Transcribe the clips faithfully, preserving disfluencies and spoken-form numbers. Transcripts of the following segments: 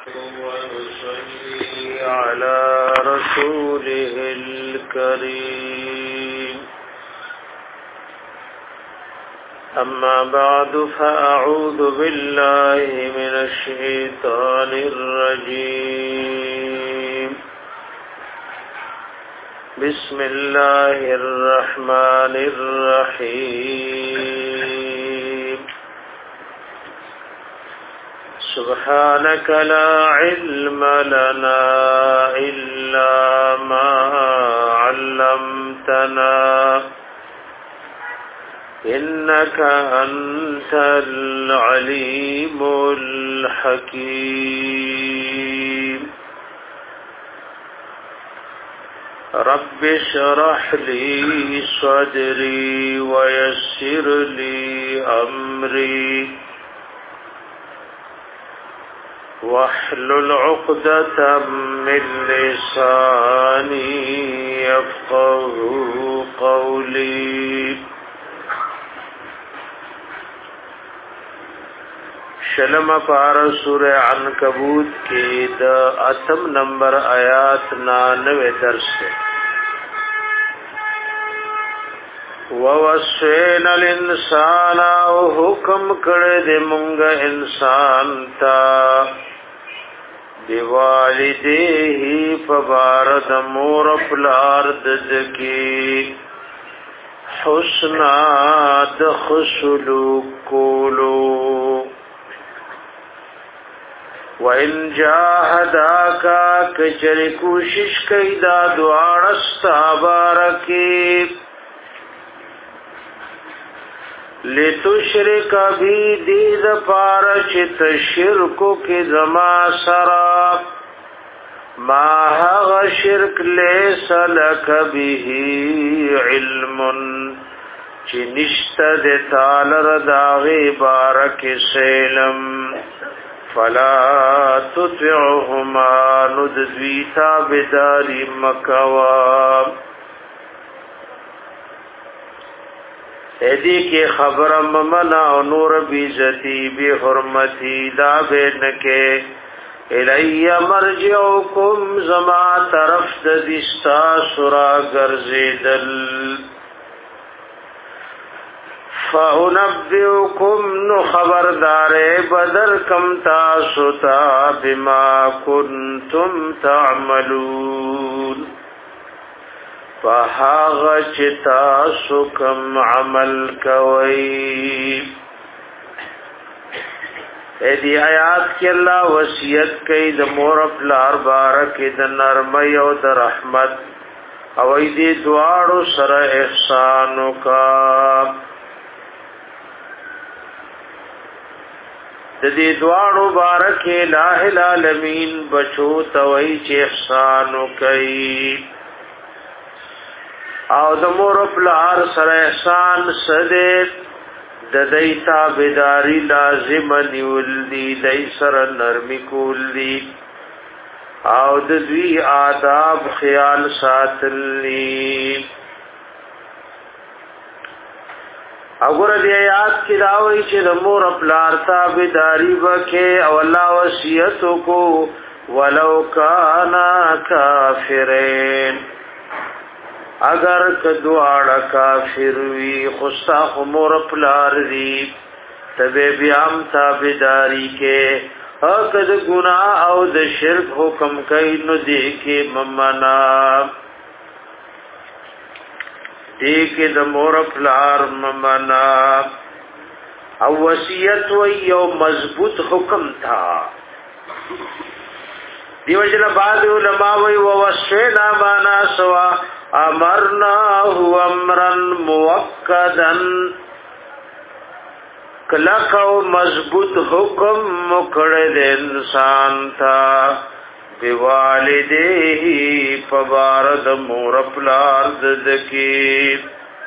ونصلي على رسوله الكريم أما بعد فأعوذ بالله من الشيطان الرجيم بسم الله الرحمن الرحيم سبحانك لا علم لنا إلا ما علمتنا إنك أنت العليم الحكيم رب اشرح لي صدري ويسر لي أمري واحلل عقدة من لساني يفقهوا قولي شلم پار سورہ عنکبوت کی دا اتم نمبر آیات نانوے درس ہے وَوَصَّيْنَا الْإِنسَانَ حکم کړه دې مونږ انسان تا بِوَالِدَيْهِ فَبَارَدَ مور پلار دکی حسنا د خسلوک کولو وَإِنْ جَاهَدَاكَ کچر کوشش کئ دا دعا استبارکی لتشرک بی دید پارچ تشرکو کی زما سرا ما هغ شرک لیس لک به علم چی نشت دی تالر داغی بارک سیلم فلا تطعهما ندویتا بداری مکواب ایدی کی خبرم منا نور بیزتی بی حرمتی دا بینکے الی مرجعکم زما طرف دستا سرا گرزیدل فَأُنَبِّئُكُمْ نُ خبردار بدر کم تاسوتا بما کنتم تعملون فَحَاغَ چِتَاسُكَمْ عَمَلْ كَوَيْ ایدی آیات کی اللہ وصیت کئی د مور پلار بارک د نرمی او د رحمت او ایدی دوارو سر احسانو کا د دې دوارو بارک الہ العالمین بچو توئی چې احسانو کئی او د مور پلار سره احسان سده د دیتا بداری لازم نیول دی دای سره نرمی کول دی او د دوی آداب خیال ساتلی اگر دی آیات کی داوی چې د مور پلار تابعداري وکي او الله وصیت کو ولو کانا کافرین اگر کدواړه کافر وی خوستا مور پلار دی تبه بیام تابعداري کې اګد ګناه او د شرک حکم کوي نو دی کې ممنا دی کې د مور پلار ممنا او وصیت و یو مضبوط حکم تھا دیو جن بعد علماء وی ووصینا معنا سوا امرنا هو امرا موکدا کلک او مضبوط حکم مکړه د انسان تا بوالدیه فبارد مور پلار دکی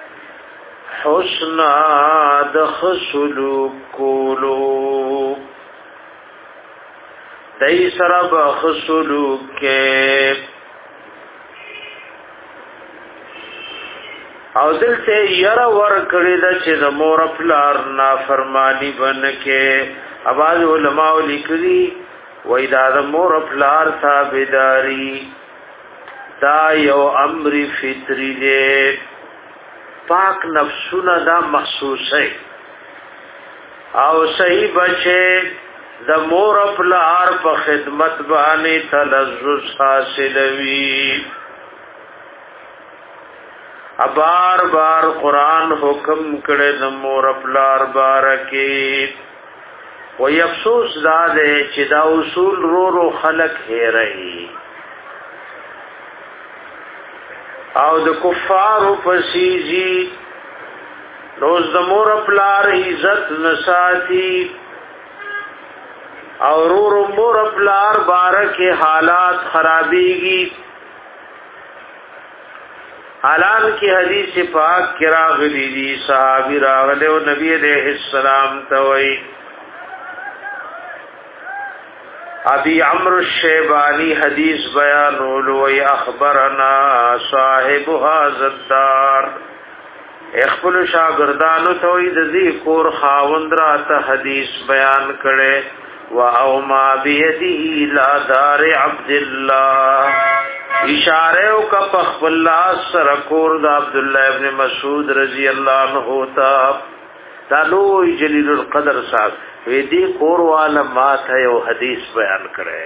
حسنا دخسلو کولو دای سره بخسلو کې او دلته یرا ور کړی دا چې د مور پلار نافرمانی بنکه اواز علماء لیکلي وای دا د مور پلار تابعداري دا یو امر فطری دی پاک نفسونه دا محسوسه او صحیح بچه د مور پلار په خدمت باندې تلذذ حاصلوي بار بار قرآن حکم کړه د مور پلار بارکه و افسوس دا ده چې دا اصول رو رو خلق هېري او د کفارو پسیزي روز د مور پلار عزت نساتی او رو رو مور پلار بارکه حالات خرابيږي حالان کی حدیث پاک کی راغلی دی صحابی راغلے و نبی علیہ السلام توئی ابی عمرو الشیبانی حدیث بیانولو وی اخبرنا صاحب هذا الدار اخبر شاگردانو توئی دزی کور خاوند راتا حدیث بیان کرے و او ما بیدی لا دار عبداللہ اشاره او کا پخلا سره کور د عبد الله ابن مسعود رضی الله عنه تا دالو جلیل القدر صاحب وی دی کور والا ما ته یو حدیث بیان کړي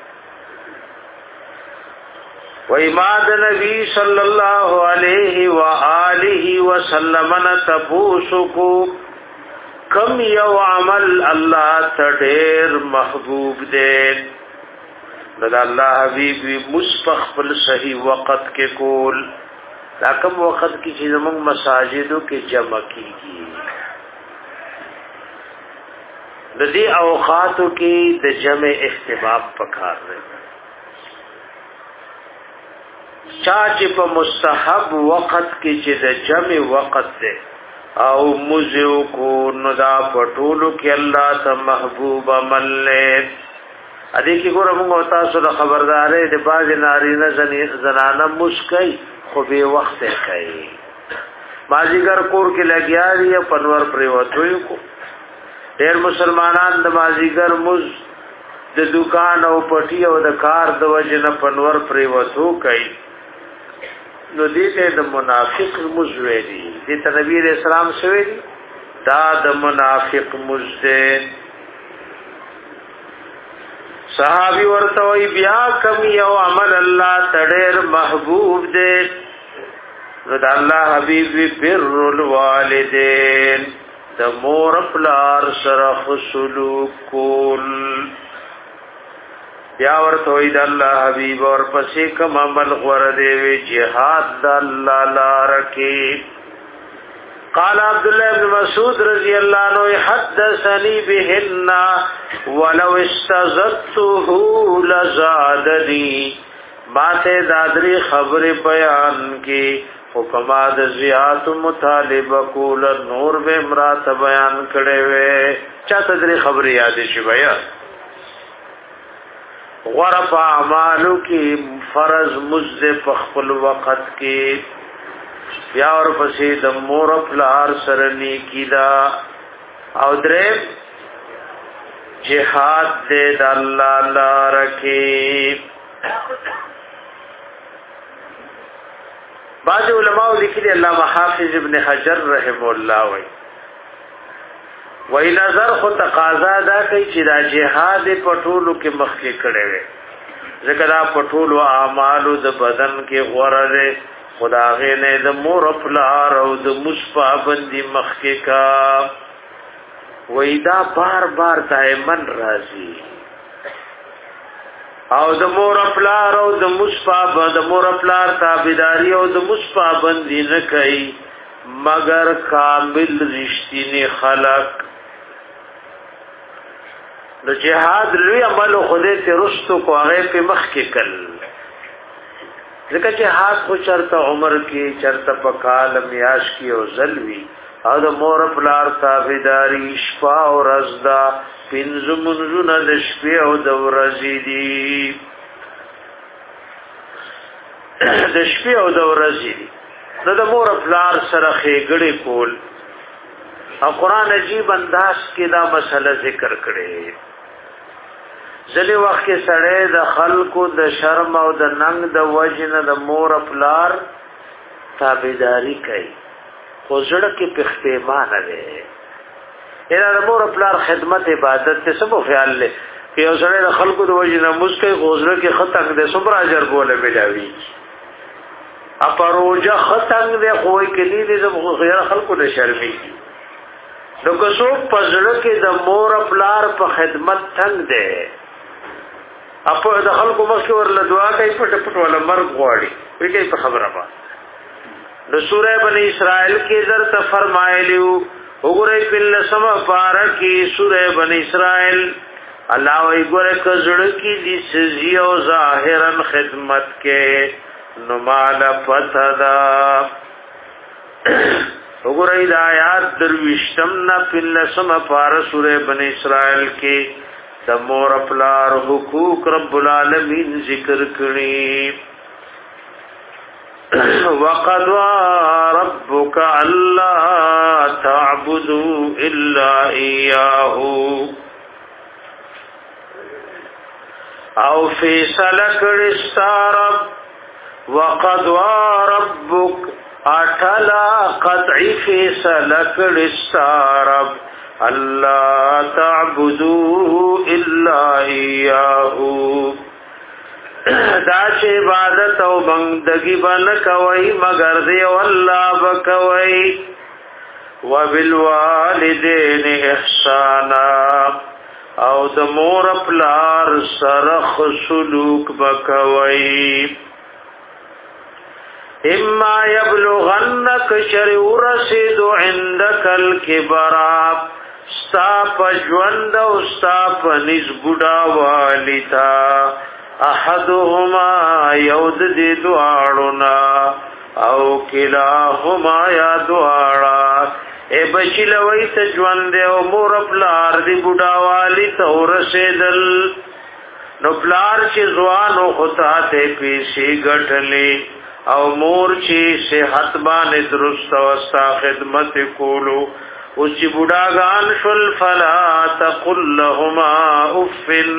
و امام نبی صلی الله علیه و آله وسلم تبوسکو کم یو عمل الله تډیر محبوب دی دا الله حبیب مستقبل صحیح وقت کې کول دا کوم وخت کې چې زموږ مساجدو کې جمع کیږي د دې اوقاتو کې د جمع اهتمام پکار دی چا چې په مستحب وخت کې چې د جمع وخت دی او مزو کو نو دا پټولو کې الله ته محبوب عمل له ادي کی ګور موږ تاسو د خبردارې د باز نارینه زنانه مسکای خو به وخت کوي مازیګر کور کې لګیا دی پنور پریوتوي کو ډېر مسلمانان د مازیګر مز د دکان او پټي او د کار د وجنه پنور پریوتو کوي نو دې ته د منافق مز ویلي دې ته نبی رسول الله شوی دا د منافق مز ده صحابی ورتوی بیا کم یو عمل الله تډیر محبوب دې نو د الله حبیب بر الوالدین د مور پلار سره سلوک کول بیا ورتوی د الله حبیب اور پسې کم عمل غور دی وی jihad د الله لار کې قال عبد الله بن مسعود رضی الله عنه حدثني بهن ولو استزدته لزادني ماته دادری خبر بیان کی حکما د زیات مطالبه کول نور به امرات بیان کړي وې چا تدری خبر یاد شي بیا غرف اعمالو کی فرض مزد په خپل وخت کې یا اور پسې د مور پلار سره نیکی دا او درې جهاد دې د الله لار کې بعض علماء لیکلي علامه حافظ ابن حجر رحم الله وای وای نظر خو تقاضا دا کوي چې دا جهاد پټولو کې مخکې کړي وي ځکه دا پټولو اعمالو د بدن کې غوړه خداغه نه د مور پلار او د مصپابندی مخکې کا وېدا بار بار دایمن راځي او د مور پلار او د مصپاب د مور پلار تابعداري او د مصپابندی نه کوي مگر کامل رښتینی خلق د جهاد لوی عمل خدای ته رستو کو هغه په مخکې کړ ځکه چې حق خو چرته عمر کې چرته په کال میاش کې او زلوي او د مور پلار تابعداري شپه او ورځ دا پنځه منځونه د شپې او د ورځې دي د شپې او د ورځې دي نو د مور پلار سره خېګړې کول او قران عجیب انداز کې دا مسله ذکر کړي ځلې وخت کې سړی د خلکو د شرم او د ننګ د وجنه د مور پلار تابعداري کوي خو زړه کې پښتیمان لري اله د مور پلار خدمت عبادت ته سمو خیال لري یو سړی د خلکو د وجنه مسکه غوزره کې خطر د صبر اجر بوله ملاوي اپروجه خطنګ دی خوې کې دي د غیر خلکو د شرمي نو که څوک پزړه کې د مور پلار په خدمت څنګه دی اپو د خلکو مخ ورله دعا کوي پټ پټ ولا مرګ غواړي وی په خبره با نو سوره بنی اسرائیل کې درته فرمایلیو وګورئ په لسمه پارا کې سوره بنی اسرائیل الله وی ګوره کزړه کې دي سزي او ظاهرا خدمت کې نو مال پتدا وګورئ د آیات درویشتم نه پلسم پار سوره بنی اسرائیل کې د مور پلار حقوق رب العالمین ذکر کړي وقضى ربك الا تعبدوا الا اياه او فیصله کړي ستاره وقضى ربك اٹلا قطعی فیصله کړي ستاره الله تعبدوا الا اياه دا چې عبادت او بندگی باندې کوي مگر دی الله بکوي وبالوالدین احسانا او د مور پلار سره سلوک بکوي اما يبلغنك شر ورسد عندك الكبر ستا پجوند او ستا پنځ بوډا والتا احدهما یود دی دواړونا او کلاهما یا دواړه اے بچی لوی ته ژوند او مور پلار دی بوډا والی ته ورسېدل نو پلار چې ځوان او خطا ته پیسې ګټلې او مور چې صحت باندې درست او استا خدمت کولو او چې بوډاګان شل فلا تقل لهما اف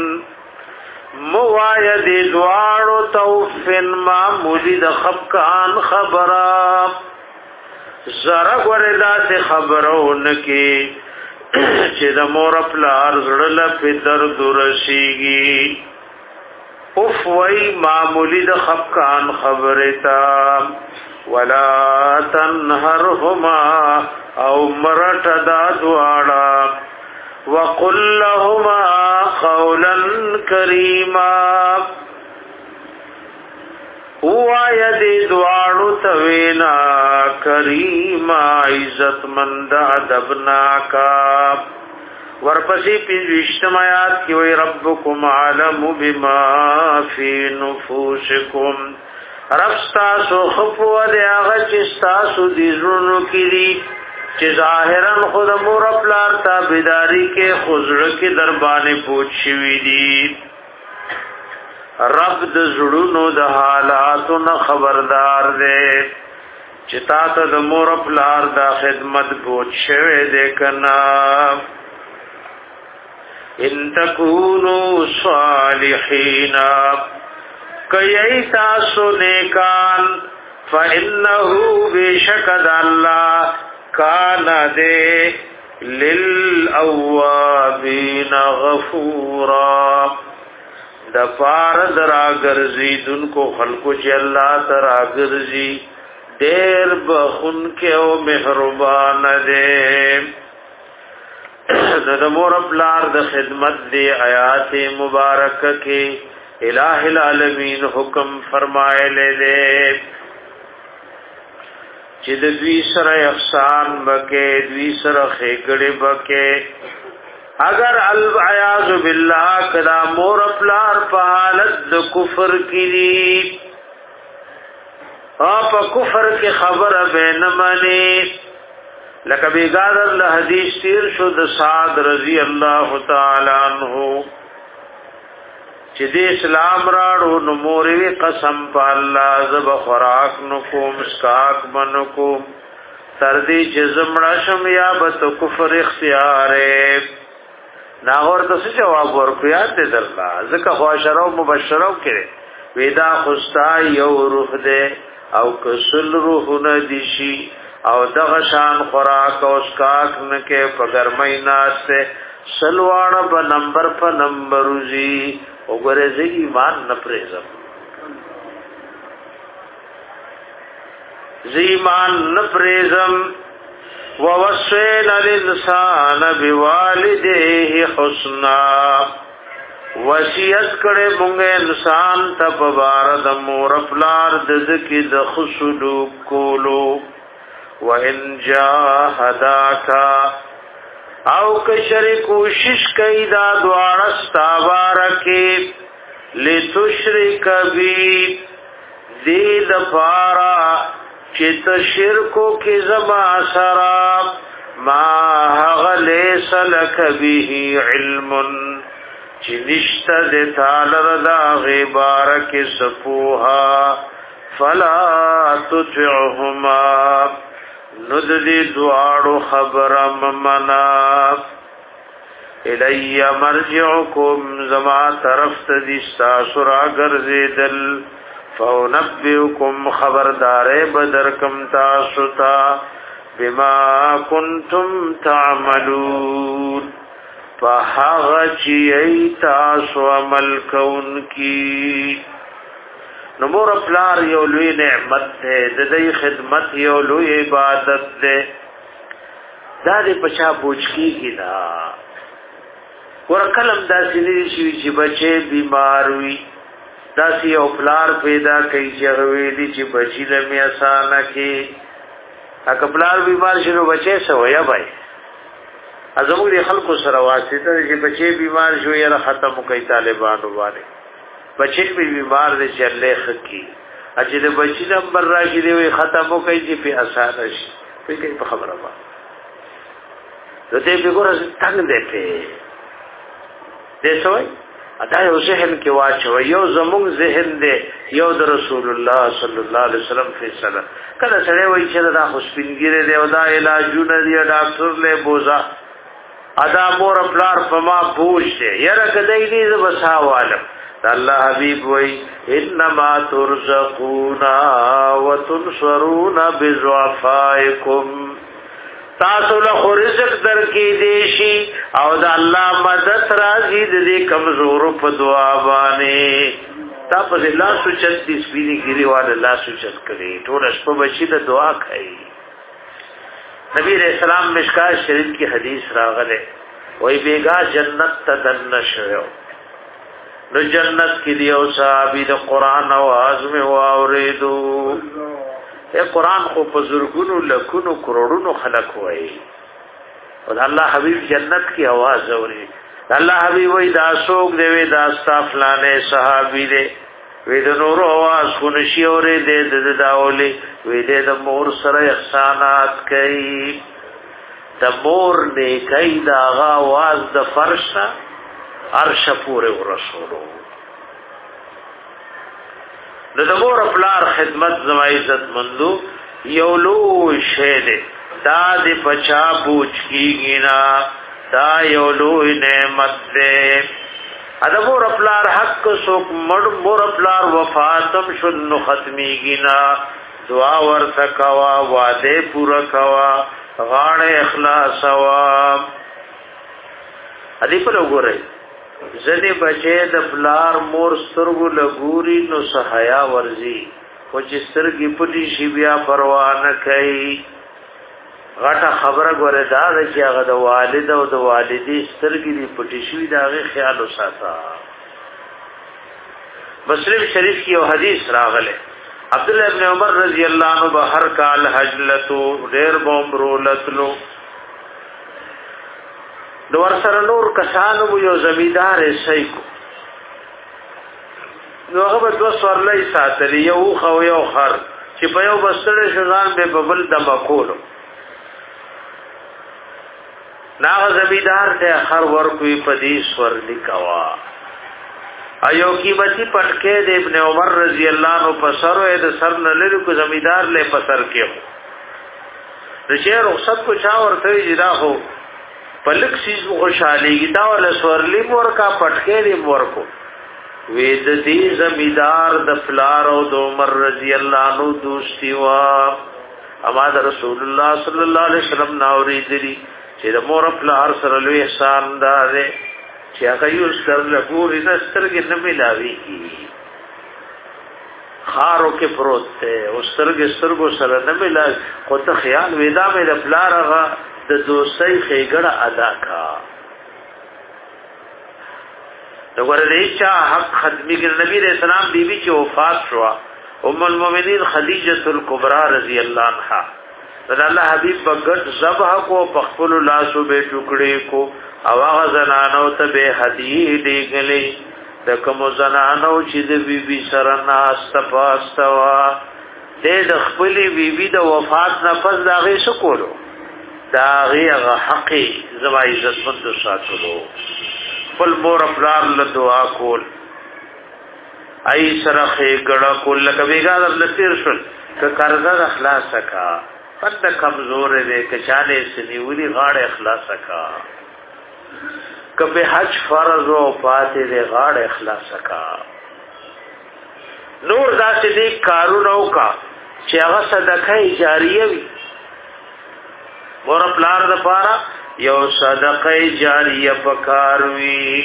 موعد دوارو توفن معمولی د خفقان خبره زرا وردا سے خبرون کی چې د مور پلار زړه په درد رسیږي اوف وای معمولی د خفقان خبره تا ولا تنهرهما او مرټ دا دواړه وقل لهما قولا کریما وایا دې دواړو توینا کریما عزت مند ادبنا کا ورپسې پنځم آیات کې وای ربکم علم بما فی نفوسکم رب تاسو خفو دې هغه چې تاسو دې زړونو کې دي چې ظاهرا خود مور پلار تابعداري کې خزړه کې دربانې پوښ شوی دي رب د زړونو د حالاتو نه خبردار دی چې تاسو د مور پلار د خدمت پوښ شوی دی کنا ان تکونوا صالحین کای تاسو نیکان فانه بشکد الله کان دے للأوابین غفورا دفار درا گرزی دن کو خلقو چی اللہ ترا گرزی دیر بخون کے او محربان دے ندمور اپلار د خدمت دے آیات مبارک کے الہ العالمین حکم فرمائے لے دے چې د دوی سره احسان وکې دوی سره خېګړې وکې اگر العیاذ بالله کدا مور پلار په حالت د کفر کې دي او په کفر کې خبره به نه مانی لکه بیګار الله حدیث تیر شو د سعد رضی الله تعالی عنہ چې د اسلام راړو نو مورې قسم په الله زب خوراک نو کوم اسکاک بنو کوم تر دې چې زمړه شم یا به کفر اختیار ناغور ته جواب ورکو یاد دې درلا ځکه خواشرو مبشرو کړي ودا خوستا یو روح دې او کسل روح نه دي شي او دغه شان خوراک او اسکاک نه کې پګرمای ناشته سلواړه په نمبر په نمبر وزي وګوره زه ایمان نه پرېزم زه ایمان نه پرېزم ووصينا الانسان بوالديه حسنا وصیت کړه مونږ انسان ته په بار د مور پلار د ذکی د خصلو کولو وان جاهداک او کشری کوشش کئ دا دواړه ستابارکه لتشرک بی دې د پارا چت شرکو کی زما سرا ما غلیس لک به علم چنشت د تعالی دا غبارک سفوها فلا تطعهما نددی دوارو خبرم منا الی مرجعکم زما طرف تدستا سرا گرزیدل فَأُنَبِّئُكُمْ خبردار بدرکم تاسوتا بما کنتم تعملون فحغچی ای تاسو عمل کون کی نمور افلار یو لوی نعمت ہے ددی خدمت یو لوی عبادت دے دا دی پچا بوچکی کی دا ورکلم دا سنی شوی چی بچے بیمار ہوئی داسی او پلار پیدا کئی چغویلی چی بچی لمی آسانا کی اکا پلار بیمار شنو بچے سو یا بھائی ازمو دی خلقو سرواسی تا چی بچے بیمار شو یا ختم کئی طالبانو بانے بچے بھی بیمار دے چی اللہ خکی اچھی دے بچی نمبر راشی دے وی ختم کئی چی پی آسانا شی پی کئی پا خبر با تو دے پی گورا تنگ دے پی دے سوائی ادا یو ذهن کې واچو یو زموږ ذهن دی یو د رسول الله صلی الله علیه وسلم فیصله کله سره وایي چې دا خوشبینګری دی او دا علاجونه دی ډاکټر له بوزا ادا مور پلار پما بوج دی یره کدی دې بساوالم الله حبیب وایي انما ترزقون وتنصرون بضعفائکم تاسو له رزق درکې دیشي او د الله مدد راځي د دې کمزور په دعا باندې تاسو له سوچت دي سپینې ګری واله الله سوچت کړي ټول شپه بچی د دعا کوي نبی رسول الله مشکات شریف کی حدیث راغله وای بیگا جنت ته دن شو نو جنت کې دی او صحابي د قران आवाज مې واوریدو اے قرآن خو په زرګونو لکونو کروڑونو خلق وای او الله حبیب جنت کی आवाज اوري الله حبیب وای دا سوق دی وی دا استغفرانه صحابي دی وی د نور आवाज کو نشي اوري دې د داولي وی دې د مور سره احسانات کوي د مور نه کوي دا आवाज د فرشا عرش پورې ورسولو د دمور پلار خدمت زما عزت مندو یولو شه دې دا دې بچا پوچ کیږي نا دا یولو نعمت دې ا دمور پلار حق سوک مړ مور پلار وفاتم شنو ختميږي نا دعا ورته کوا وعده پورا کوا غاړه اخلاص وا ادي په وګورئ زدی بچے د پلار مور سترګو لګوري نو سحیا ورزي خو چې سترګې پټي شي بیا پروا نه کوي غټه خبره غوړه دا چې هغه د والد او د والدې سترګې دی پټي شي دا غي خیال وساته مسلم شریف کی یو حدیث راغله عبد الله ابن عمر رضی الله عنه بهر کال حجلتو ډیر بومرو لتلو نو ورسره نور کسانو یو زمیدار سیکو نو هغه دو سورلای ساتلی یو خو یو خر چې په یو بستر شزان به ببل دمکولو ناغه زمیدار ته خر ورکوي پدی سور لیکوا ایو کی بچی پټکې د ابن عمر رضی الله عنه په سر او د سر نه لري کو زمیدار له پسر کې د شهر رخصت کو چا ورته جدا هو پلک سیز خوشحالیږي دا ول سورلی مور کا پټکې دی مور کو وید دې زمیدار د فلار او د عمر رضی الله عنه دوستی وا اما د رسول الله صلی الله علیه وسلم ناوري دي چې د مور فلار سره لوی احسان ده چې هغه یو سر له ګوري د سترګې نه ملاوي کی خارو کې پروت ته او سترګې سترګو سره نه ملاوي خو ته خیال ودا مې د فلار هغه د دوستۍ خېګړه ادا کا وګوره دې چا حق ختمي کې نبی رسول الله بیبي چې وفات شو ام المؤمنین خدیجه الکبرى رضی الله عنها دا الله حبیب بغت ذبح کو پخپل لاسو به ټوکړي کو او هغه زنانو ته به هدیه دیګلې د کوم زنانو چې د بیبي سره ناست پاستوا دې د خپل بیبي د وفات نه پس دا غي شکولو دا غیغه حقی زما عزت مند ساتلو فل مور افلار له دعا کول ای سرخه ګړه کول لکه بیګا د لتیر شل ک قرضه اخلاص کا فد کمزور دې ک چاله سنیولی غاړه اخلاص کا ک به حج فرض او فاتح دې غاړه اخلاص کا نور داسې دې کارونو کا چې هغه صدقه جاریه وي مور پلار د پارا یو صدقه جاریه پکاروي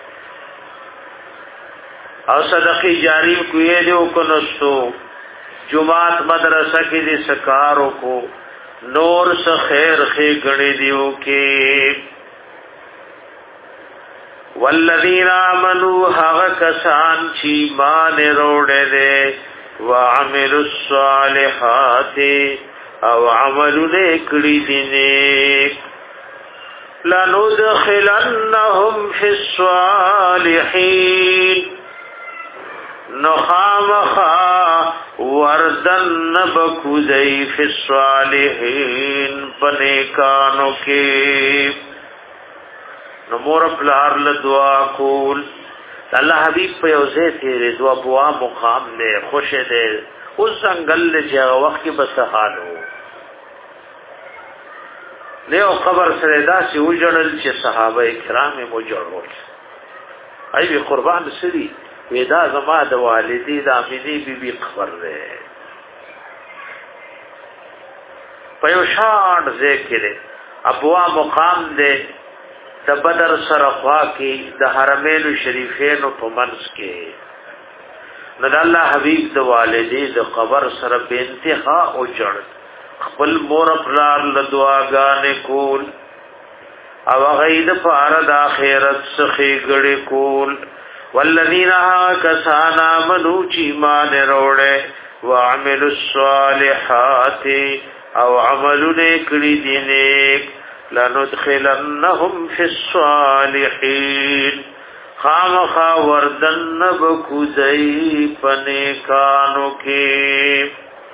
او صدقه جاری کوی دیو کنستو جماعت مدرسه کې دې سکارو کو نور س خیر خې غړي دیو کې والذین آمنوا هغه کسان چې مان وروړي دي وعملوا الصالحات او عملونه کړی دي نیک لندخلنهم فی الصالحین نخامخا وردن بکوزی فی الصالحین پنیکانو کی نمور پلار لدعا کول اللہ حبیب پہ اوزے تیرے دعا بوا مقام لے خوش دے اس زنگل لے جاگا وقت کی بسحالو لیو قبر سره داسې وجړل چې صحابه کرام مو جوړول ای وی قربان سری ودا زما د والدی د امینی بیبي خبر ده پيوشان ذکر ابوا مقام ده د بدر سره خوا کې د حرمین شریفین په منځ کې د الله حبیب د والدی د قبر سره به انتها او جوړ خپل مور پلار له دعاګانې کول او غید فار د اخرت سخی غړي کول والذین کسانا منو چی مان روړې وعملوا الصالحات او عملونه کړي دي نیک لندخلنهم فی الصالحین خامخا وردن بکوزئی پنیکانو کی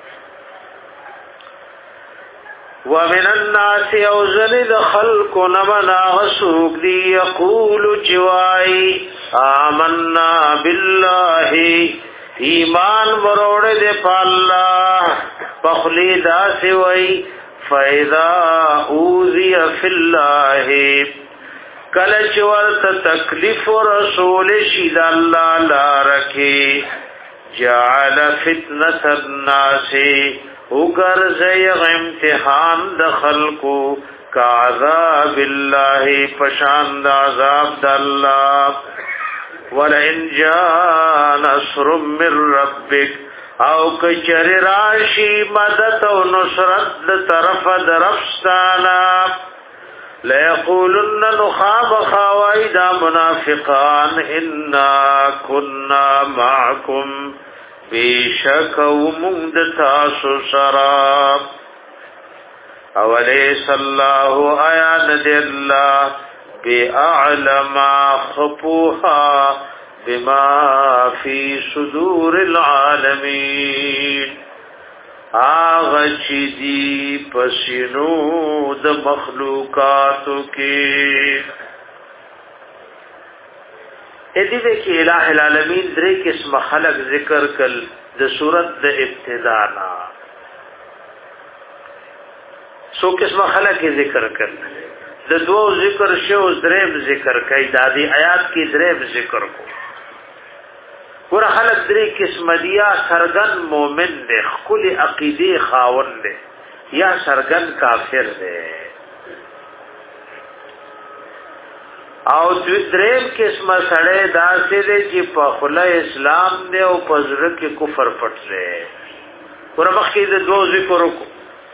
ومن الناس اوزن خلق نمنا غسوق دی یقول چوائی آمنا باللہ ایمان مروڑ دے پاللہ پخلی دا سوئی فیضا اوزی فی اللہ کلچ ورت تکلیف رسول شید اللہ لارکی جعل فتنة الناس اگر زیغ امتحان دخلقو کا عذاب اللہ پشاند عذاب داللہ ولئن جاء نصر من ربک او کچر راشی مدد و نصرت طرف درفستانا ليقولن نخاب خوايدا منافقان إنا كنا معكم بشك ومندتاس سراب أوليس الله آيان دي الله بأعلم خطوها بما في صدور العالمين آغا چی دی پسینو د مخلوقاتو کی ایدی دے کی الہ العالمین درے قسم خلق ذکر کل د صورت د ابتدانا سو قسم خلق ذکر کل د دوو ذکر شو دریم ذکر کوي دا دی آیات کې دریم ذکر کو ور خلق درې قسم دیا سرګن مومن دی خپل عقیده خاون دی یا سرګن کافر دی او دریم قسم سړی داسې دی چې په خله اسلام دی او په زړه کې کفر پټ دی ور مخکې د دوو ذکر کو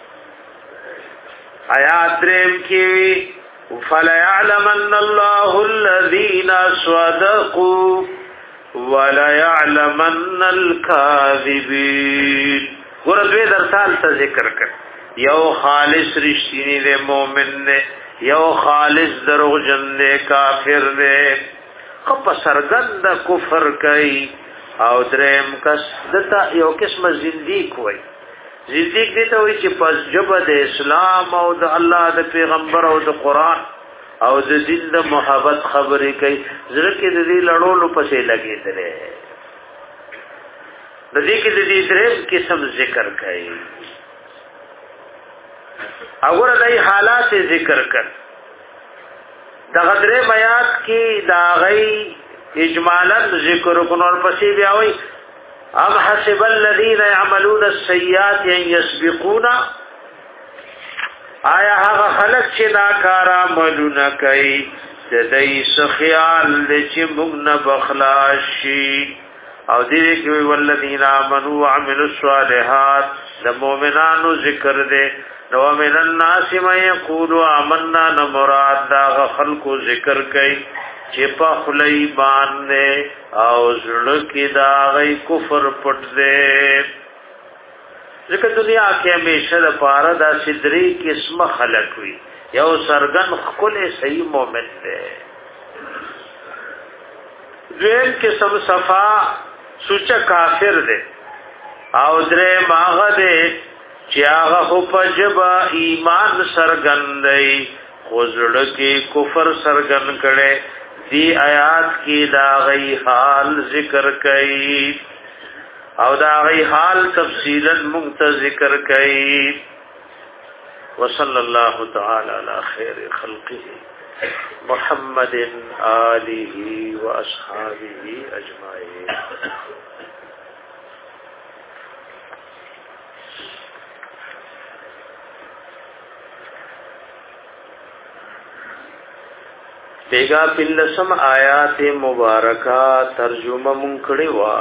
آیات دریم کې فَلَيَعْلَمَنَّ اللَّهُ الَّذِينَ صَدَقُوا وَلَيَعْلَمَنَّ الْكَاذِبِينَ ګور دوی درسال ته ذکر کړ یو خالص رښتینی دی مؤمن دی یو خالص دروغجن دی کافر دی خپ سرګند کفر کوي او دریم کس دته یو قسم زنديق وای زنديق دي ته وي چې پس جبه د اسلام او د الله د پیغمبر او د قران او د دین د محبت خبرې کوي زړه کې د دې لړولو پسې لګېدل د دې کې د دې درې قسم ذکر کوي اور دای حالات ذکر کړ د غدره بیات کې دا غي اجمالا ذکر کو نور پسې بیا وي ام حسب الذين يعملون السيئات ان يسبقونا آیا هغه خلق چې ناکارا عملونه کوي د دې سخیال چې موږ نه بخلاشي او دې کې والذین آمنوا وعملوا الصالحات د مؤمنانو ذکر دې نو من الناس من يقول آمنا نو مراد دا خلقو ذکر کوي چې په خلای باندې او زړه کې دا غي کفر پټ دې ځکه دنیا کې همیشه د پاره دا سدري قسم خلق وي یو سرګن خپل صحیح مؤمن دی دویم قسم صفا سوچ کافر دی او درې ماغه دی چې هغه په جبا ایمان سرګن دی خو زړه کې کفر سرګن کړي دی آیات کی دا غی حال ذکر کئی او دا غی حال تفصیلا منت ذکر کئی وصلی اللہ تعالی علی خیر خلقه محمد آلہ و اصحابہ اجمعین بیگا پلسم آیات مبارکہ ترجمه مون کړي وا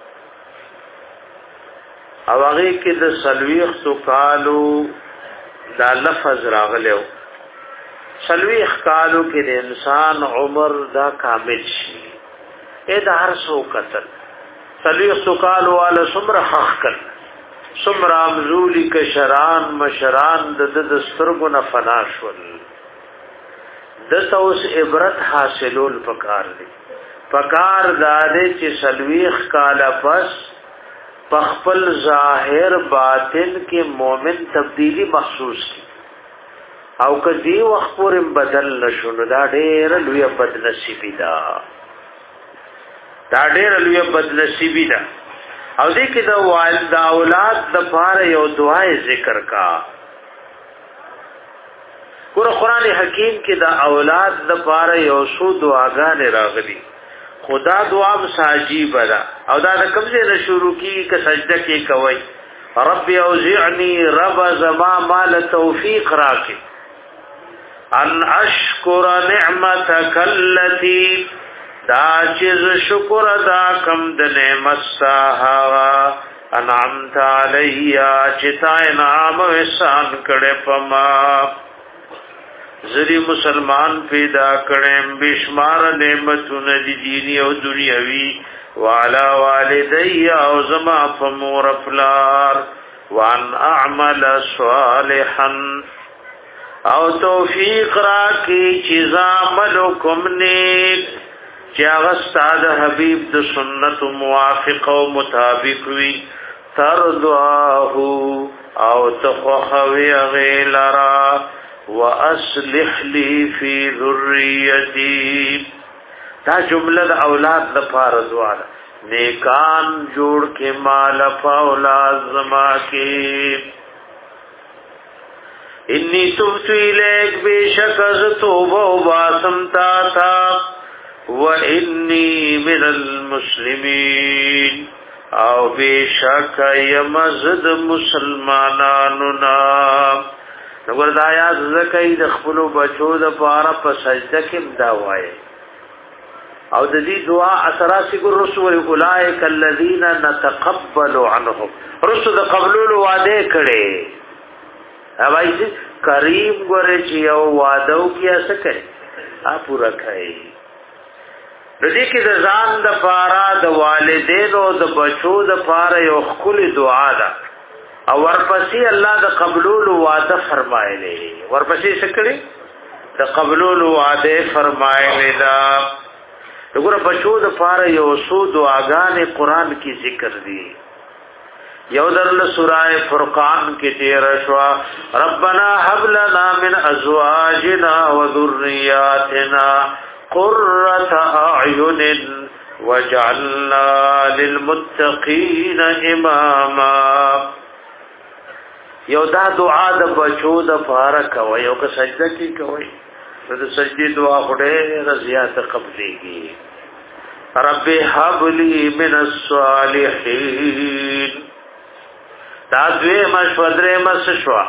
او هغه کې د سلويخ تو کالو دا لفظ راغلو سلويخ کالو کې د انسان عمر دا کامل شي اې د هر څو قتل سلويخ تو کالو والا سمر حق کړ سمر امزولی کشران مشران د د سترګو نه فنا شول دته اوس عبرت حاصلول پکار دی پکار داده چې سلويخ کاله پس پخپل ظاهر باطن کې مؤمن تبدیلی محسوس کی او کدی وخت پورې بدل نشو دا ډېر لوی بد نصیبی دا دا ډېر لوی بد نصیبی دا او دې کې د والد اولاد د پاره یو دعای ذکر کا ګور قرآن حکیم کې دا اولاد د پاره یو څو دعاګانې راغلي خدا دعا مساجیب ده او دا د کمزې نه شروع کی ک سجده کې کوي رب اوزعنی رب زما مال توفیق راکې ان اشکر نعمتک التي دا چې شکر ادا کم د نعمت ساها انعمت علیا چې تا انعام احسان کړه پما زری مسلمان پیدا کړم بشمار نعمتونه دي دینی او دنیوي والا والدی او زما فمور افلار وان اعمل صالحا او توفیق را کی چیز عملکم نیک چا غستاد حبیب د سنت موافق او مطابق وی ترضاه او تخوخوی غیلرا واصلح لي في ذريتي دا جمله د اولاد د فارض واله نیکان جوړ کې مال اولاد زما کې انی تبت الیک بیشک از توبه و باسم تا تا و انی من المسلمین او بیشک یمزد مسلمانانو نام نګور دا آیات زکای د خپل بچو د پاره په سجده کې دا وایي او د دې دعا اثرات ګور رسول اولائک الذین نتقبل عنهم رسول د قبول وعده کړي اوای چې کریم ګور چې یو وعده وکیا سکه ا پورا کړي د دې کې د ځان د پاره د والدینو د بچو د پاره یو خپل دعا ده او ورپسې الله د قبول وعده فرمایلی ورپسې سکړي د قبول وعده فرمایلی دا وګوره بچو د پاره یو سو دعاګانې قران کې ذکر دي یو درل سورہ فرقان کې تیر شوا ربنا هب لنا من ازواجنا وذرياتنا قرة اعين واجعلنا للمتقين اماما یو دا دعا د بچو د پاره کوي او که سجده کې کوي د سجدي دعا خدای رضیات قبليږي رب هب لي من الصالحين دا دوی مشودره مسشوا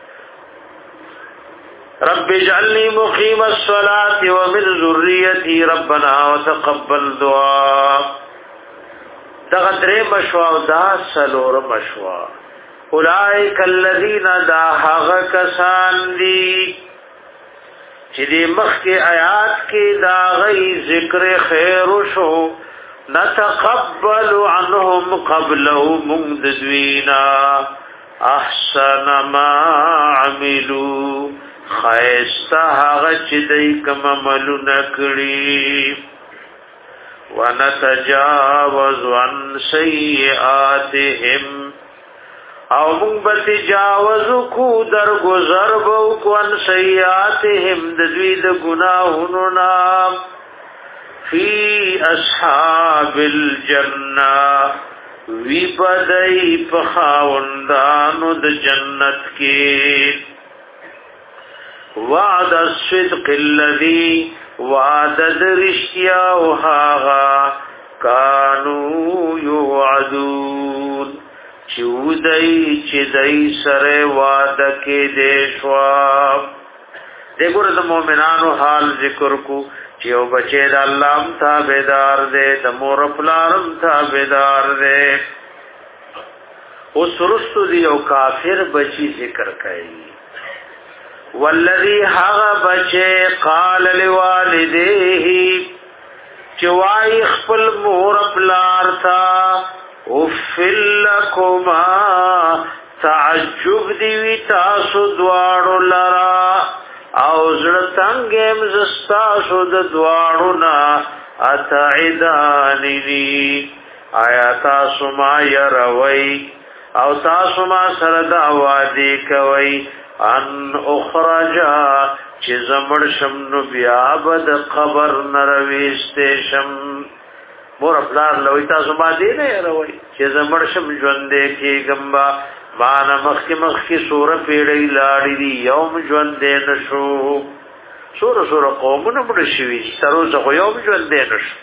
رب اجعلني مقيم الصلاة ومن ذريتي ربنا وتقبل دعاء دا غدره مشوا دا سلور مشوا اولائک الذین دا حق کسان دی چې د مخکې آیات کې دا غي ذکر خیر شو نتقبل عنهم قبله ممددوینا احسن ما عملو خیستا هغه چې دای کوم عملونه کړی ونتجاوز عن سیئاتهم او مونږ به تجاوز کو در گذر بو کو ان سیئاتهم د دوی د ګناهونو نام فی اصحاب الجنه وی بدای په خاوندانو د جنت کې وعد الصدق الذی وعد درشیا او هاغا کانوا یوعدون چودای چې دای سره وعده کې دې شوا دغه د مؤمنانو حال ذکر کو چې او بچی د الله تابعدار دې د مور پلارم تابعدار دې اوس رسو دی او کافر بچی ذکر کوي والذي هغه بچی قال لوالديه چوای خپل مور پلار تا اوفل لکما تعجب دیوی تاسو دوارو لرا او زړتنګم زستاسو د دوارو نا اتعداننی آیا تاسو ما يروي او تاسو ما سره د اوادي کوي ان اخرجا چې زمړ شم نو بیا بد قبر نرويسته شم مور خپلار لوي تاسو باندې نه راوي چې زمړ شم ژوندې کې ګمبا مان مخ کې مخ کې سور پیړې لاړې دي یوم ژوندې نشو سور سور قومونه مړ شي تر اوسه یوم ژوندې نشو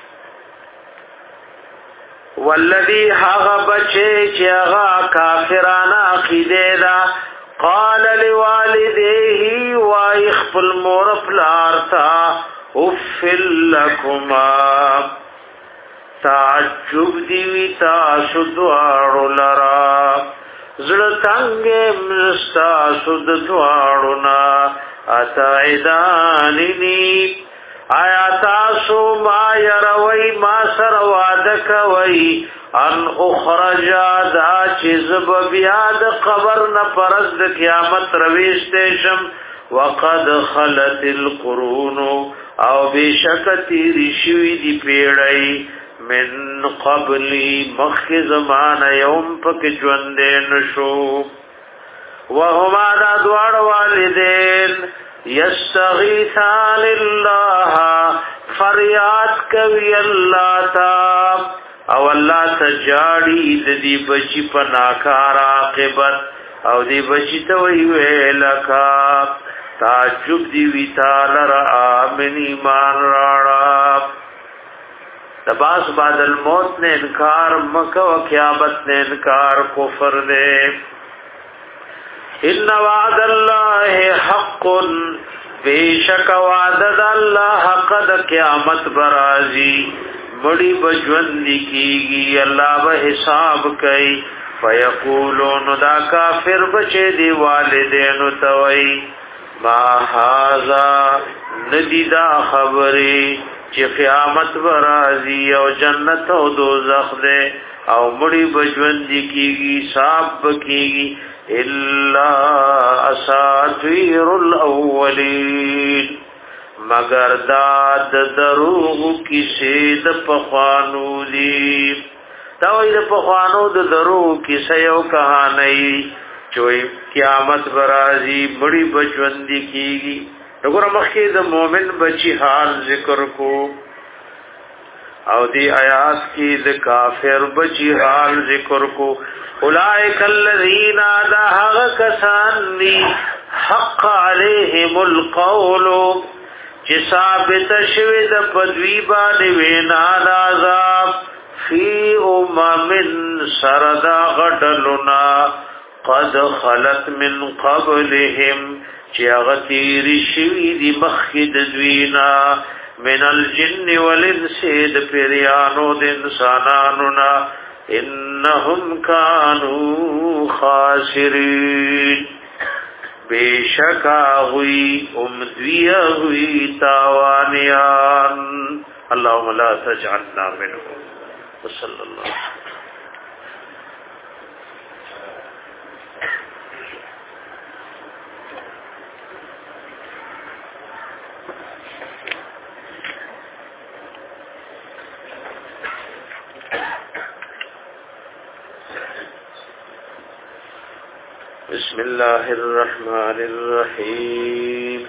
والذي هغه بچي چې هغه کافرانه عقیده دا قال لوالديه وايخفل مور فلارتا افل لكما تعجب دیوی تاسو دوارو لرا زړتنګم تاسو د دوارو نا اتعداننی آیا تاسو ما يروي ما سر وعده کوي ان اخرج دا چیز بیا د قبر نه پرز د قیامت رويشته شم وقد خلت القرون او بشکتی رشوی دی پیړی من قبلی مخ زمان یوم پک ژوندې نشو وهما دا دوار والدین یستغیثان الله فریاد کوي الله تا او الله تجاړي د دې بچی په ناکار عاقبت او دی بچی ته وی ویلکا تعجب دی وی تعالی را آمن ایمان راڑا تباس بعد الموت نے انکار مکہ و قیامت نے انکار کفر دے ان وعد اللہ حق بیشک وعد اللہ حق دا قیامت برازی بڑی بجوندی کیگی اللہ با حساب کئی فیقولون دا کافر بچے دی والدین توئی ما حازا ندیدہ خبری چی قیامت برازی او جنت او دوزخ دے او مڑی بجوندی کیگی صاحب کیگی الا اساطیر الاولین مگر داد دروغ کسی د پخوانو دی داوی د پخوانو د دروغ کسی او کہانی چوئی قیامت برازی بڑی بجوندی کیگی نگور مخی د مومن بچی حال ذکر کو او دی آیات کی د کافر بچی حال ذکر کو اولئک الذین آدھاغ کسان دی حق علیہم القول چی ثابت شوید پدوی بانی وینا دازاب فی امم سردا غٹلنا قد خلت من قبلهم چی اغتیری شوی دی مخید دوینا من الجن والانسید پیریانو دنسانانونا انہم کانو خاسرین بیشک آغوی امدوی آغوی تاوانیان اللہم لا تجعلنا منہم وصلی اللہ بسم اللہ الرحمن الرحیم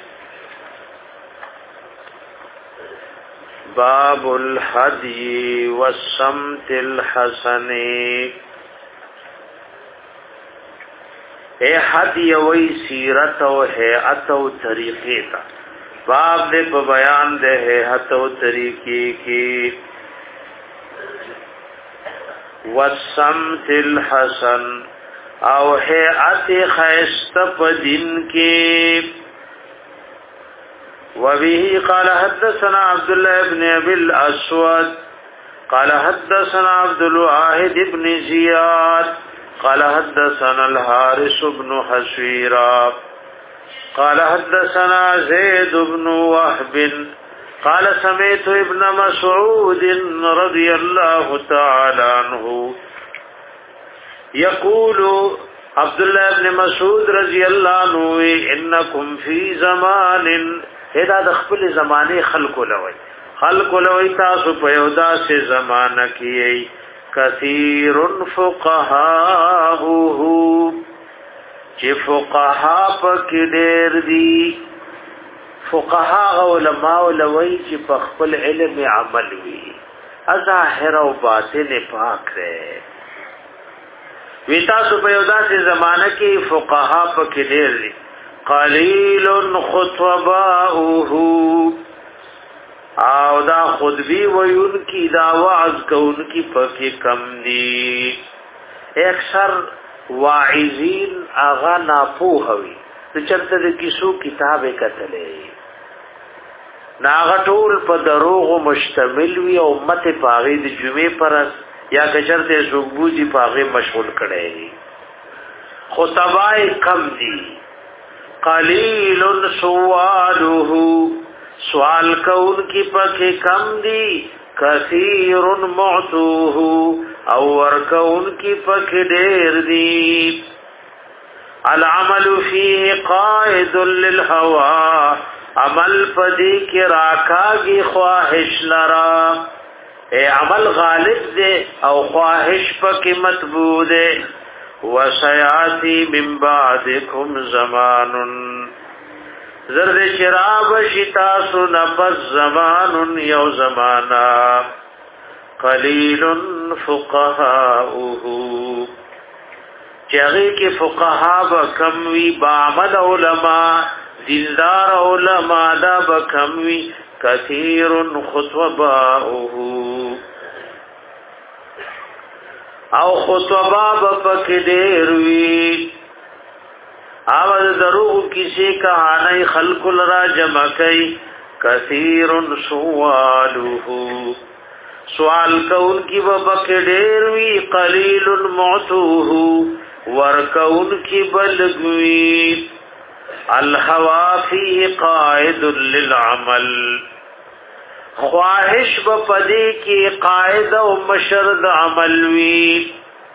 باب الحدی والصمت الحسن اے حدی وی سیرت و حیعت و طریقے تا باب دے پا بیان دے حیعت و طریقے کی والصمت الحسن او حیعت خیست پا دن کے وبه قال حدثنا عبد الله بن ابي الاسود قال حدثنا عبد الواحد بن زياد قال حدثنا الحارث بن حسيرا قال حدثنا زيد بن وهب قال سمعت ابن مسعود رضي الله تعالى عنه يقول عبد الله بن مسعود رضی اللہ عنہ انکم فی زمان ادا د خپل زمانه خلق لوي خلق لوي تاسو په یودا سے زمانہ کیي کثیر فقهاءه چې فقها پکې ډېر دي فقها علماء لوي چې په خپل علم عمل وي ظاهر او باطن پاک ده ویتا سو په یودا سے زمانہ کې فقها پکې ډېر دي قلیل خطباؤه او دا خطبی ویون کی دا وعظ کون کی پکی کم دی اکثر واعظین آغا ناپو ہوئی تو چلتا دا کسو کتاب کتلے ناغٹول پا دروغ مشتمل وی او امت پاغی دا جمعے پرس یا کچرتے سوگبوزی پاغی مشغول کڑے خطبائی کم دی قلیل سوالہ سوال کون کی پکے کم دی کثیر معتوہ اور کون کی پکے دیر دی العمل فیہ قائد للہوا عمل پدی کی راکاگی خواہش لرا اے عمل غالب دے او خواہش پکی مطبوع دے وسیاتی من بعدکم زمان زرد شراب شتاس نفس زمان یو زمانا قلیل فقهاؤه چاغي کې فقها به کم وی بعمل علما دیندار علما دا به کم وی کثیر خطباؤه او خطبا به پکې ډېر وی او دروغ کسی کہانی خلق لرا جمع کئی کثیر سوالوه سوال کون کی ببک ډیروی قلیل معتوه ورکون کی بلگوی الهوا فی قائد للعمل خواہش بپدی کی قائد و مشرد عملوی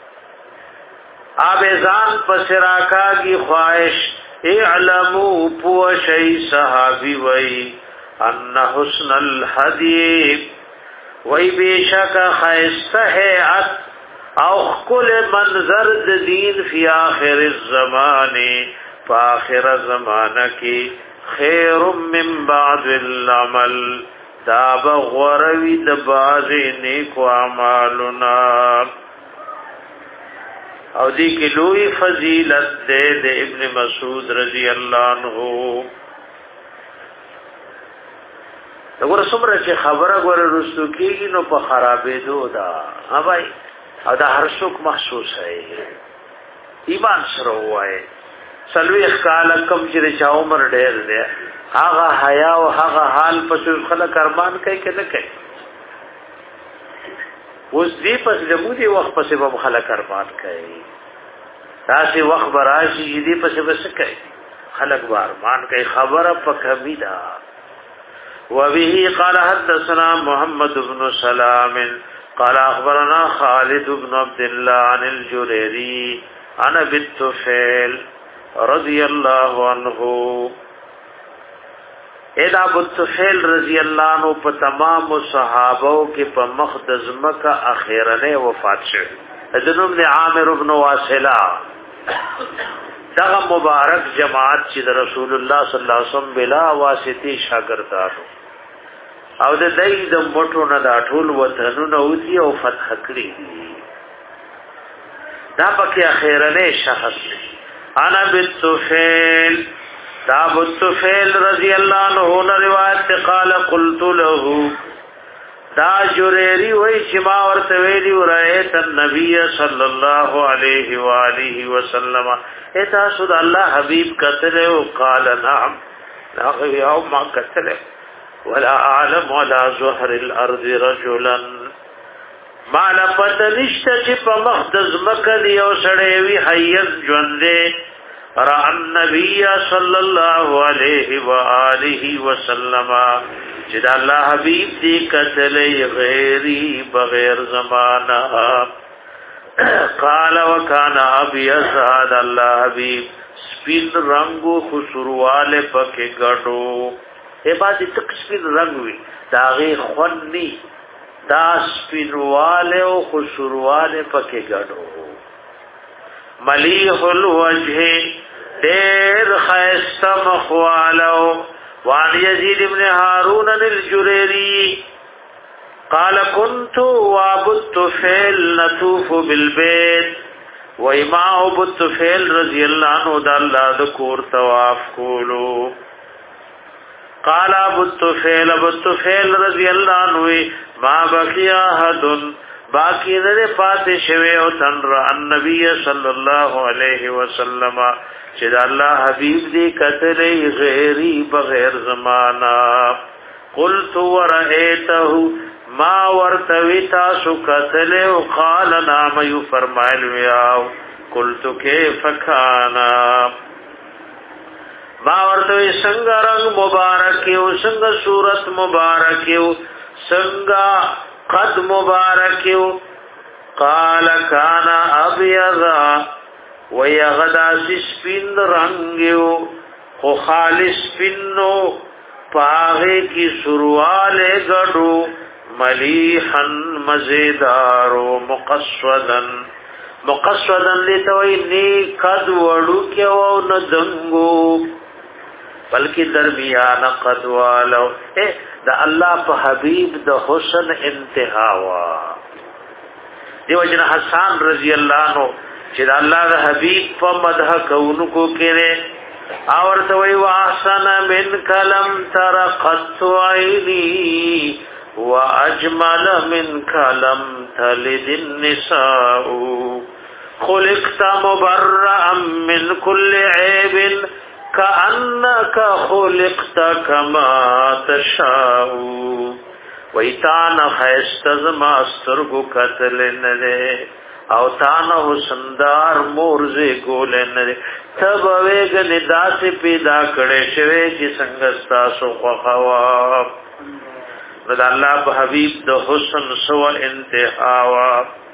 آبزان پسراکا کی خواہش اعلمو پوشی صحابی وی ان حسن الحدیب وی بیشک خیستہ حیعت او کل منظر دین فی آخر الزمان پا آخر زمانہ کی خیر من بعض العمل داب غروی دباز نیکو عمالنا او دی کی لوی فضیلت دے دے ابن مسعود رضی اللہ عنہ دغه څومره چې خبره غوړ رسو کېږي نو په خرابې دو دا ها بھائی او دا هر څوک محسوس ہے ایمان سره وای سلوي اخکال کم چې چا عمر ډېر دی هغه حیا او هغه حال په خلک ارمان کوي کنه کوي اوس دې پس دمودي وخت پسې به خلک ارمان کوي تاسو وخت براشي دې پسې بس کوي خلک به ارمان کوي خبره په کمی ده وبه قال حدثنا محمد بن سلام قال اخبرنا خالد بن عبد الله عن الجريري عن ابي الطفيل رضي الله عنه اذا ابو الطفيل رضی اللہ عنہ په تمام صحابو کې په مخدز مکه اخیرنه وفات شو ذنوب نے عامر بن واصلہ دغه مبارک جماعت چې رسول الله صلی الله علیه وسلم بلا واسطه شاګردانو او د دای د مټو نه دا ټول وطنونه اوتی او فتح کړی دا پکې اخیرنه شخص انا بالطفيل دا بالطفيل رضی الله عنه روایت قال قلت له دا جریری وای چې ما ورته ویلی ورایت النبي صلی الله علیه و آله وسلم اته سود الله حبیب کتل او قال نعم لا یو ما کتل ولا اعلم ولا ظهر الارض رجلا ما لا پتنشت چې په مخدز مکه دی او سړی وی حیز ژوندې را النبي صلی الله علیه و آله وسلم چې د الله حبیب دی کتلې غیری بغیر زمانہ قال وکانا ابي اسعد الله حبیب سپین رنگو خسرواله پکې غډو اے باندې تک سپین رنگ وی داغه خونی دا سپینواله او خسرواله پکې غډو ملیح الوجه دیر خیسته مخوالو وعن يزيد بن هارون الجريري قال كنت وابو الطفيل نطوف بالبيت وما ابو الطفيل رضي الله عنه د الله ذکر طواف کولو قال ابو الطفيل ابو الطفيل رضي الله عنه ما بقي احد باقی نه پاتې شوی او تن را النبي صلی الله علیه وسلم چې الله حبیب دې کتلې غیری بغیر زمانہ قلت ورأيته ما ورتوي تاسو کتلې او قال نام یو فرمایل ویا قلت كيف كان ما ورتوي څنګه رنگ مبارک او څنګه صورت مبارک او څنګه قد مبارکیو قال کانا ابیضا ویغدا سپین رنگیو خو خالص پینو پاغے کی سروال گڑو ملیحن مزیدارو مقصودن مقصودن لیتوئی نی قد وڑو کیو ندنگو بلکہ درمیان قد والو اے دا الله په حبیب د حسن انتها وا دیو جن حسان رضی الله عنه چې الله د حبيب په مدح کوونکو کې اور ته وی واحسن من کلم تر قط عینی واجمل من کلم تلد النساء خلقت مبرئا من كل عيب كأنك خلقت كما تشاء ویتان خیستزما سترگو قتل نده او تانا حسندار مورزی گول نده تب ویگن داسی پیدا کڑے شوے چی سنگستا سو خوخوا رد اللہ پا حبیب دا حسن سو انتحاوا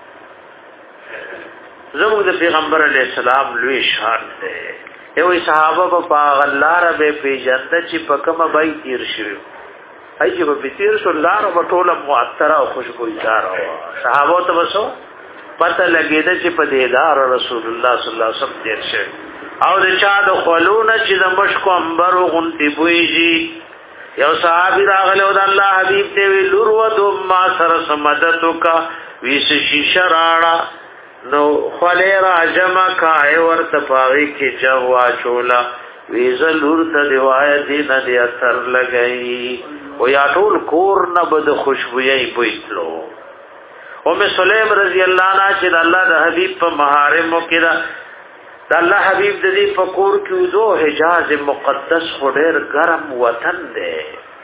زمون د پیغمبر علیہ السلام لوی شان ده یوی صحابه په غلار به پیجند چې په کومه بای تیر شوی ای چې په تیر شو لار په ټوله معطره او خوشبوئی دار صحابه ته وسو پته لګیدا چې په دیدار رسول الله صلی الله علیه وسلم تیر شوی او د چا د خلونه چې د مشک انبر غنتی بوئږي یو صحابي راغله د الله حبیب ته وی لور و دو ما سره سمدتو کا ویس شیشه راړه نو خلی را جمع کائی ورت پاغی کی جوا چولا ویزا لورت دیوائی دین دی اثر لگئی و یا طول کور نبد خوشبوئی بویتلو ام سلیم رضی اللہ عنہ چید اللہ دا حبیب پا محارمو کدا دا اللہ حبیب دا دی پا کور کیو دو حجاز مقدس خودیر گرم وطن دے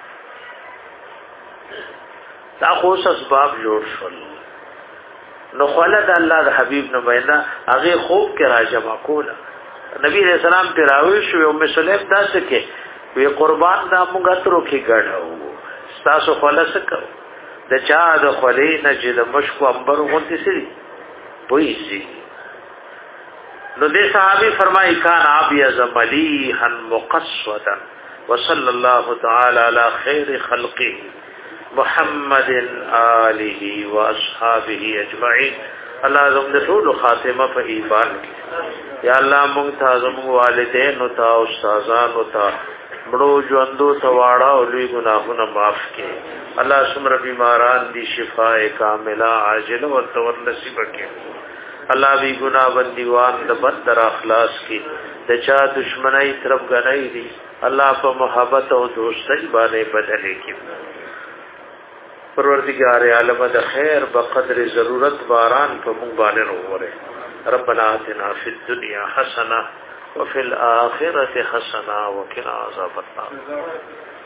دا خوص اسباب جوڑ شل نو خلد الله د حبیب نو بینا هغه خوب کې راجمع کوله نبی رسول الله پیراوي شو ام سلیم داسه کې وی قربان دا موږ ترو کې ګړو تاسو خلاص کو د چا د خلې نه چې د مشکو انبر غونتی سي وای سي نو دې صحابي فرمایي کان ابيض مليحا مقصدا وصلى الله تعالی علی خیر خلقه محمد آله و اصحابه اجمعین اللہ زم دے ټول خاتمه په ایمان کې یا الله مونږ ته زموږ والدین او تا استادان او تا مړو ژوندو ته واړه او لوی ګناهونه معاف کړي الله سمره بیماران دي شفاء کامله عاجله او تور نصیب کړي الله وی ګناه بندیوان د بد در اخلاص کړي د چا دشمنی طرف غنۍ دي الله په محبت او دوستۍ باندې بدلې کړي پروردگار عالم د خیر بقدر ضرورت باران په مونږ باندې وروره ربنا آتنا فی الدنیا حسنه وفي الاخره حسنه وقنا عذاب النار